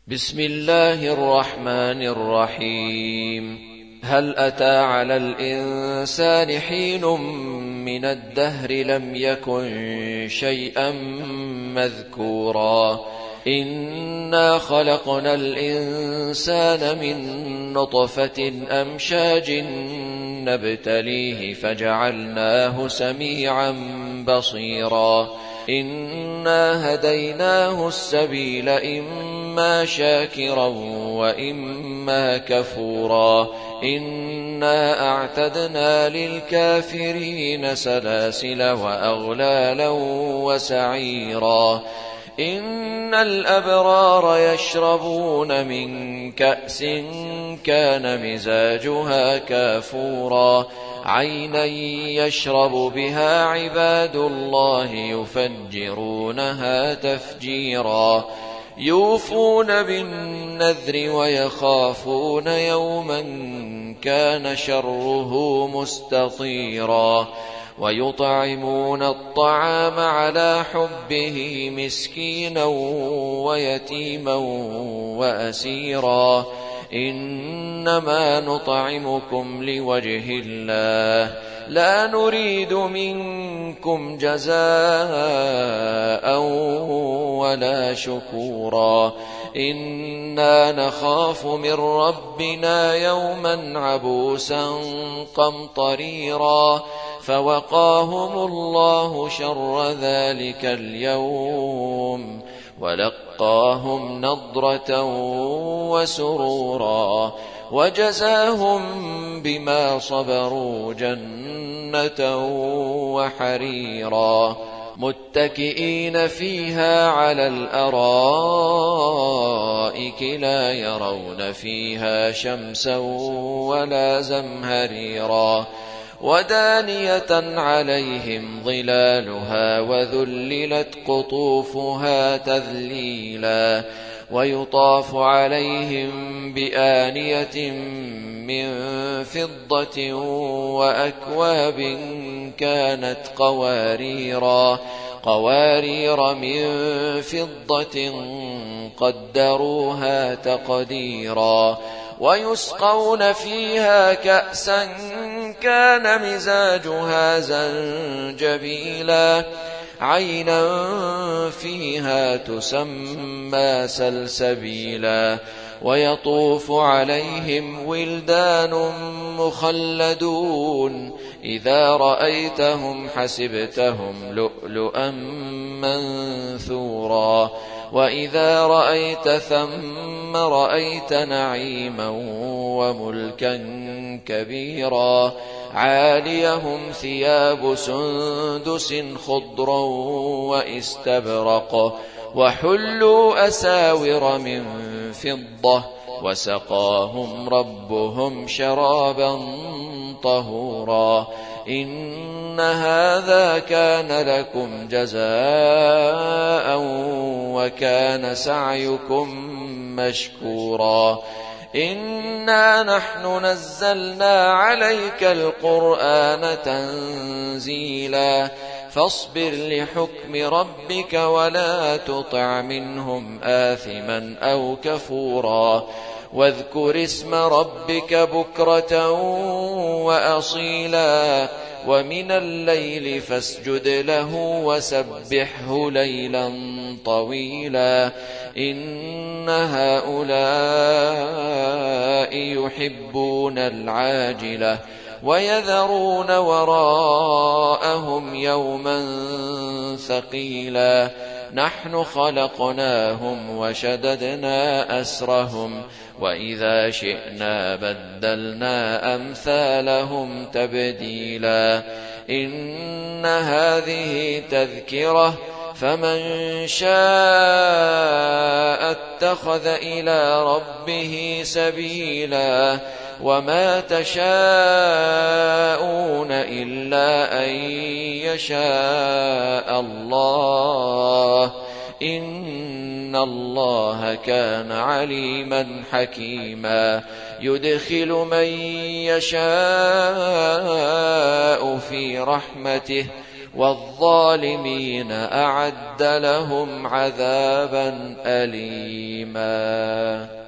بسم الله الرحمن الرحيم. هل أتى على الإنسان حين من الدهر لم يكن شيئا مذكورا إنا خلقنا الإنسان من نطفة أمشاج نبتليه فجعلناه سميعا بصيرا إنا هديناه السبيل إما شاكرا وإما كفورا إنا أعتدنا للكافرين سلاسل وأغلالا وسعيرا إن الأبرار يشربون من كأس كان مزاجها كافورا عينا يشرب بها عباد الله يفجرونها تفجيرا يوفون بالنذر ويخافون يوما كان شره مستطيرا ويطعمون الطعام على حبه مسكينا ويتيما وأسيرا إنما نطعمكم لوجه الله لا نريد منكم جزاء ولا شكورا إنا نخاف من ربنا يوما عبوسا قمطريرا فوقاهم الله شر ذلك اليوم ولقاهم نضرة وسرورا وجزاهم بما صبروا جنة وحريرا متكئين فيها على الأرائك لا يرون فيها شمسا ولا زمهريرا ودانية عليهم ظلالها وذللت قطوفها تذليلا ويطاف عليهم بآنية من فضة وأكواب كانت قوارير من فضة قدروها تقديرا ويسقون فيها كأسا كان مزاجها زنجبيلا عينا فيها تسمى سلسبيلا ويطوف عليهم ولدان مخلدون إذا رأيتهم حسبتهم لؤلؤا منثورا وإذا رأيت ثم رأيت نعيما وملكا كبيرا عاليهم ثياب سندس خضر واستبرق وحلوا أساور من فضة وسقاهم ربهم شرابا طهورا إن هذا كان لكم جزاء وكان سعيكم مشكورا إنا نحن نزلنا عليك القرآن تنزيلا فاصبر لحكم ربك ولا تطع منهم آثما أو كفورا واذكر اسم ربك بكرة وأصيلا ومن الليل فاسجد له وسبحه ليلا طويلا إن هؤلاء يحبون العاجلة ويذرون وراءهم يوما ثقيلا نحن خلقناهم وشددنا أسرهم وإذا شئنا بدلنا أمثالهم تبديلا إن هذه تذكرة فمن شاء اتخذ إلى ربه سبيلا وما تشاءون إلا أن يشاء الله إن الله كان عليما حكيما يدخل من يشاء في رحمته والظالمين أعد لهم عذابا أليما.